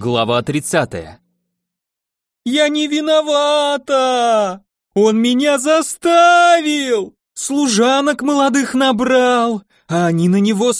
Глава 30. «Я не виновата! Он меня заставил! Служанок молодых набрал, а они на него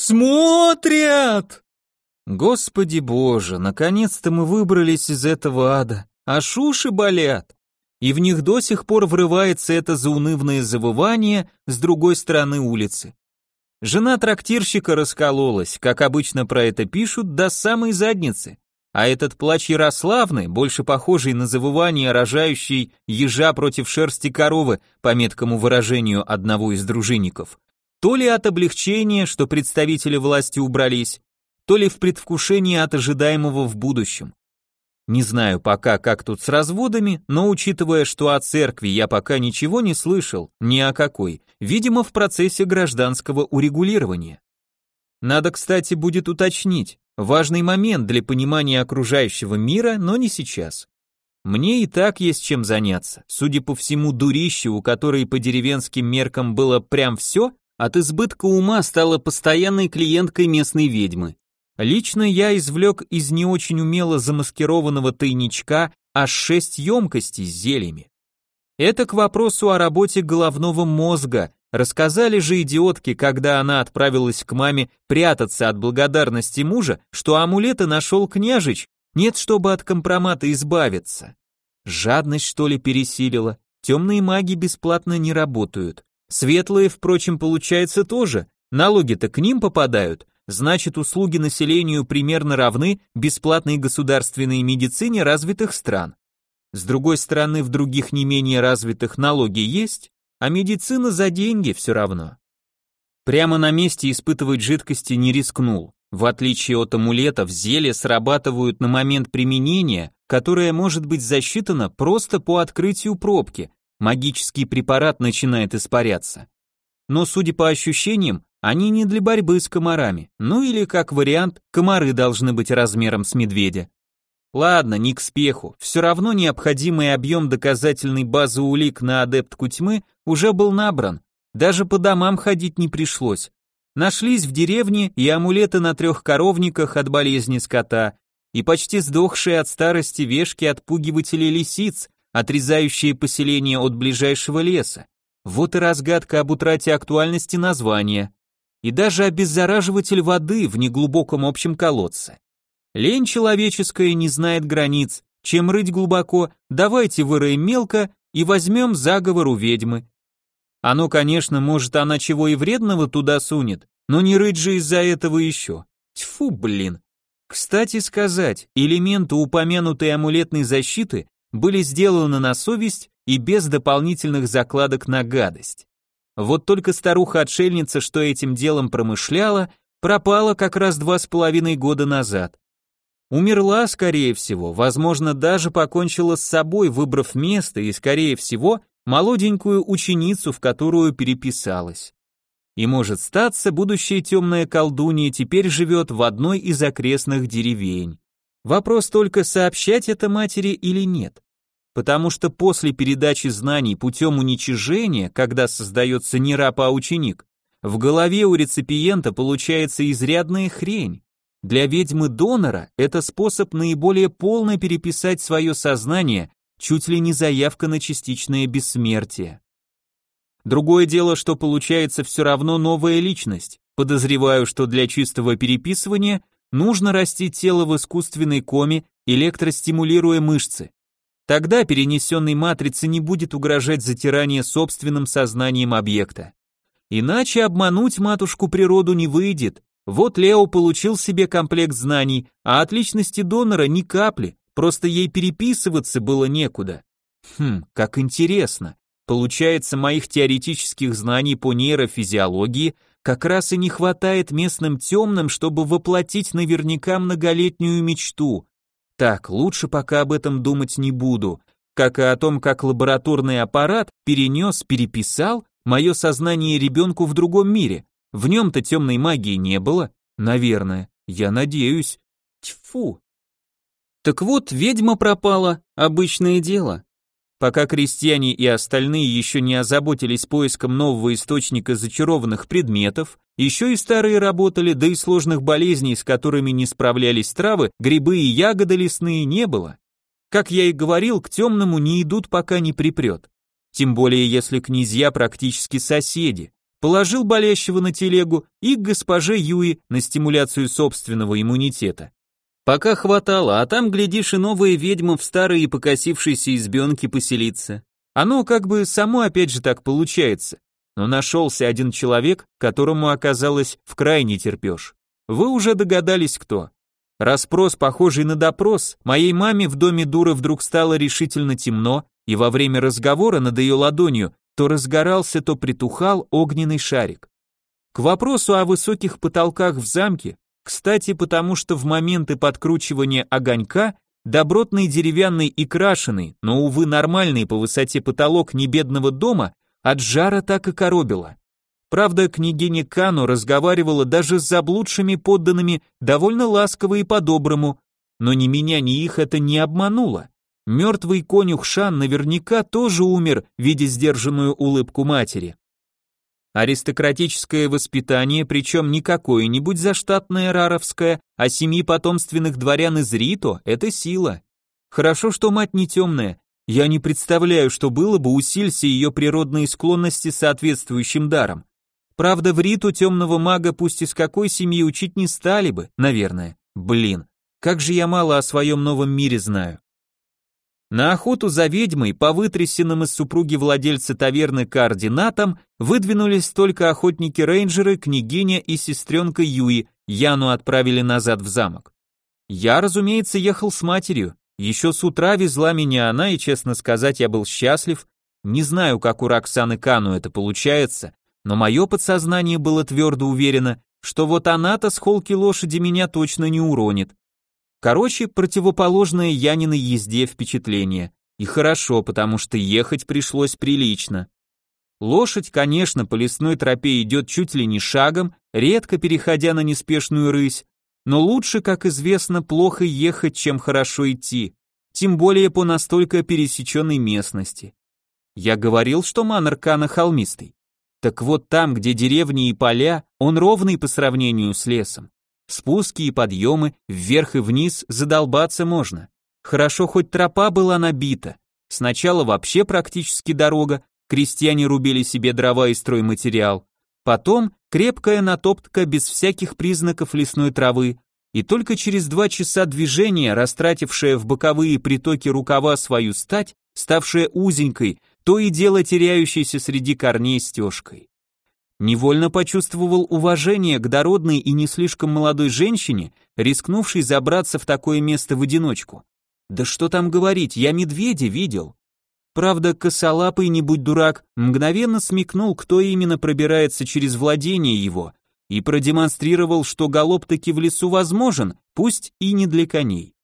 смотрят!» Господи Боже, наконец-то мы выбрались из этого ада, аж уши болят. И в них до сих пор врывается это заунывное завывание с другой стороны улицы. Жена трактирщика раскололась, как обычно про это пишут, до самой задницы. А этот плач Ярославны, больше похожий на завывание рожающей ежа против шерсти коровы, по меткому выражению одного из дружинников, то ли от облегчения, что представители власти убрались, то ли в предвкушении от ожидаемого в будущем. Не знаю пока, как тут с разводами, но учитывая, что о церкви я пока ничего не слышал, ни о какой, видимо, в процессе гражданского урегулирования. Надо, кстати, будет уточнить, важный момент для понимания окружающего мира, но не сейчас. Мне и так есть чем заняться. Судя по всему, дурище, у которой по деревенским меркам было прям все, от избытка ума стала постоянной клиенткой местной ведьмы. Лично я извлек из не очень умело замаскированного тайничка аж 6 емкостей с зельями. Это к вопросу о работе головного мозга. Рассказали же идиотке, когда она отправилась к маме прятаться от благодарности мужа, что амулеты нашел княжич, нет, чтобы от компромата избавиться. Жадность, что ли, пересилила. Темные маги бесплатно не работают. Светлые, впрочем, получается тоже. Налоги-то к ним попадают, значит, услуги населению примерно равны бесплатной государственной медицине развитых стран. С другой стороны, в других не менее развитых налоги есть, а медицина за деньги все равно. Прямо на месте испытывать жидкости не рискнул. В отличие от амулетов, зелья срабатывают на момент применения, которое может быть засчитано просто по открытию пробки. Магический препарат начинает испаряться. Но, судя по ощущениям, они не для борьбы с комарами. Ну или, как вариант, комары должны быть размером с медведя. Ладно, не к спеху, все равно необходимый объем доказательной базы улик на адептку тьмы уже был набран, даже по домам ходить не пришлось. Нашлись в деревне и амулеты на 3 коровниках от болезни скота, и почти сдохшие от старости вешки-отпугиватели лисиц, отрезающие поселение от ближайшего леса. Вот и разгадка об утрате актуальности названия. И даже обеззараживатель воды в неглубоком общем колодце. Лень человеческая не знает границ, чем рыть глубоко, давайте выроем мелко и возьмем заговор у ведьмы. Оно, конечно, может, она чего и вредного туда сунет, но не рыть же из-за этого еще. Тьфу, блин. Кстати сказать, элементы упомянутой амулетной защиты были сделаны на совесть и без дополнительных закладок на гадость. Вот только старуха-отшельница, что этим делом промышляла, пропала как раз 2,5 года назад. Умерла, скорее всего, возможно, даже покончила с собой, выбрав место и, скорее всего, молоденькую ученицу, в которую переписалась. И может статься, будущая темная колдунья теперь живет в одной из окрестных деревень. Вопрос только, сообщать это матери или нет. Потому что после передачи знаний путем уничижения, когда создается не раб, а ученик, в голове у реципиента получается изрядная хрень. Для ведьмы-донора это способ наиболее полно переписать свое сознание, чуть ли не заявка на частичное бессмертие. Другое дело, что получается все равно новая личность. Подозреваю, что для чистого переписывания нужно растить тело в искусственной коме, электростимулируя мышцы. Тогда перенесенной матрице не будет угрожать затирание собственным сознанием объекта. Иначе обмануть матушку природу не выйдет. Вот Лео получил себе комплект знаний, а от личности донора ни капли, просто ей переписываться было некуда. Как интересно. Получается, моих теоретических знаний по нейрофизиологии как раз и не хватает местным темным, чтобы воплотить наверняка многолетнюю мечту. Так, лучше пока об этом думать не буду, как и о том, как лабораторный аппарат переписал мое сознание ребенку в другом мире. В нем-то темной магии не было, наверное, я надеюсь. Тьфу. Так вот, ведьма пропала, обычное дело. пока крестьяне и остальные еще не озаботились поиском нового источника зачарованных предметов, еще и старые работали, да и сложных болезней, с которыми не справлялись травы, грибы и ягоды лесные не было. Как я и говорил, к темному не идут, пока не припрет. Тем более, если князья практически соседи. Положил болящего на телегу и к госпоже Юи на стимуляцию собственного иммунитета. Пока хватало, а там, глядишь, и новая ведьма в старой и покосившейся избенке поселится. Оно как бы само опять же так получается. Но нашелся один человек, которому оказалось вкрай терпешь. Вы уже догадались, кто. Расспрос, похожий на допрос, моей маме в доме дуры вдруг стало решительно темно, и во время разговора над ее ладонью то разгорался, то притухал огненный шарик. К вопросу о высоких потолках в замке, кстати, потому что в моменты подкручивания огонька добротный деревянный и крашеный, но, увы, нормальный по высоте потолок небедного дома от жара так и коробило. Правда, княгиня Кану разговаривала даже с заблудшими подданными довольно ласково и по-доброму, но ни меня, ни их это не обмануло. Мертвый конюх Шан наверняка тоже умер, видя сдержанную улыбку матери. Аристократическое воспитание, причем не какое-нибудь заштатное раровское, а 7 потомственных дворян из Рито – это сила. Хорошо, что мать не темная. Я не представляю, что было бы, усилься ее природные склонности соответствующим даром. Правда, в Риту темного мага пусть из какой семьи учить не стали бы, наверное. Блин, как же я мало о своем новом мире знаю. На охоту за ведьмой по вытрясенным из супруги владельца таверны координатам выдвинулись только охотники-рейнджеры, княгиня и сестренка Юи, Яну отправили назад в замок. Я, разумеется, ехал с матерью, еще с утра везла меня она, и, честно сказать, я был счастлив. Не знаю, как у Роксаны Кану это получается, но мое подсознание было твердо уверено, что вот она-то с холки лошади меня точно не уронит. Короче, противоположное Яниной езде впечатление. И хорошо, потому что ехать пришлось прилично. Лошадь, конечно, по лесной тропе идет чуть ли не шагом, редко переходя на неспешную рысь, но лучше, как известно, плохо ехать, чем хорошо идти, тем более по настолько пересеченной местности. Я говорил, что манор Кана холмистый. Так вот там, где деревни и поля, он ровный по сравнению с лесом. Спуски и подъемы, вверх и вниз задолбаться можно. Хорошо, хоть тропа была набита. Сначала вообще практически дорога, крестьяне рубили себе дрова и стройматериал. Потом крепкая натоптка без всяких признаков лесной травы. И только через 2 часа движения, растратившая в боковые притоки рукава свою стать, ставшая узенькой, то и дело теряющейся среди корней стежкой. Невольно почувствовал уважение к дородной и не слишком молодой женщине, рискнувшей забраться в такое место в одиночку. Да что там говорить, я медведя видел. Правда, косолапый, не будь дурак, мгновенно смекнул, кто именно пробирается через владение его, и продемонстрировал, что галоп таки в лесу возможен, пусть и не для коней.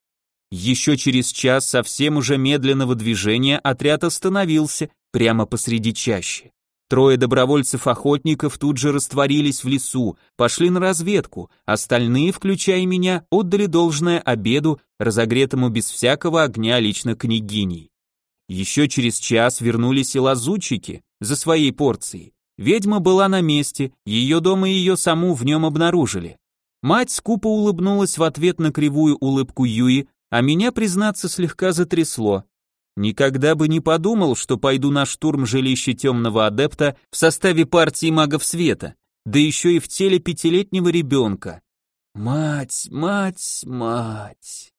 Еще через час совсем уже медленного движения отряд остановился прямо посреди чащи. 3 добровольцев-охотников тут же растворились в лесу, пошли на разведку, остальные, включая меня, отдали должное обеду, разогретому без всякого огня лично княгиней. Еще через час вернулись и лазутчики за своей порцией. Ведьма была на месте, ее дом и ее саму в нем обнаружили. Мать скупо улыбнулась в ответ на кривую улыбку Юи, а меня, признаться, слегка затрясло. Никогда бы не подумал, что пойду на штурм жилища темного адепта в составе партии магов света, да еще и в теле 5-летнего ребенка. Мать, мать, мать.